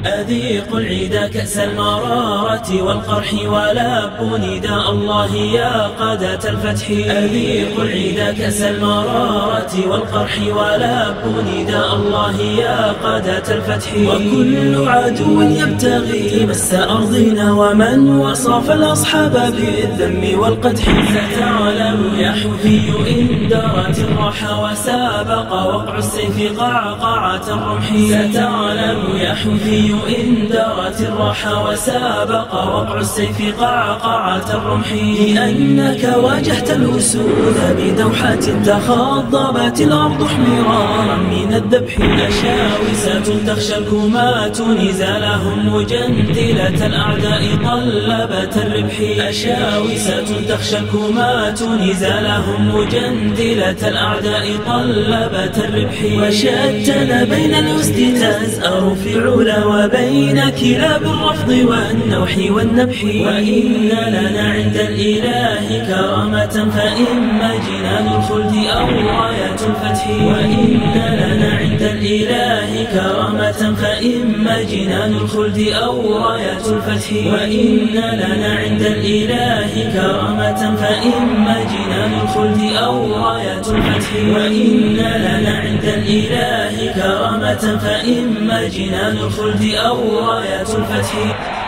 أذيق العيد كأس المرارة والقرح ولب نداء الله يا قادة الفتح. أذيق العيد كأس المرارة والقرح ولب نداء الله يا قادة الفتح. وكل عدو يبتغي مس أرضنا ومن وصف الأصحاب بالذم والقدح. ستعلم يا حوثي إن دارت الرحى وسابق وقع السيف قعقعة الرمح. ستعلم يا حوثي إن دارت الرحى وسابق وقع السيف قعقعة الرمح. لأنك واجهت الأسود بدوحة تخضبت الأرض حمرارا من الذبح. أشاوسة تخشى الكمات نزالهم مجندلة الأعداء طلبة الربح. أشاوسة تخشى الكمات نزالهم مجندلة الأعداء طلبة الربح. وشتن بين الأسد تزأر في علا وبين كلاب الرفض والنوح والنبح. وإن لنا عند الإله كرامة فإما جنان الخلد أو راية الفتح. وإن لنا عند الإله كرامة فإما جنان الخلد أو راية الفتح. وإن لنا عند الإله كرامة فإما جنان الخلد أو راية الفتح. وإن لنا عند الإله كرامة فإما جنان الخلد أو راية الفتح.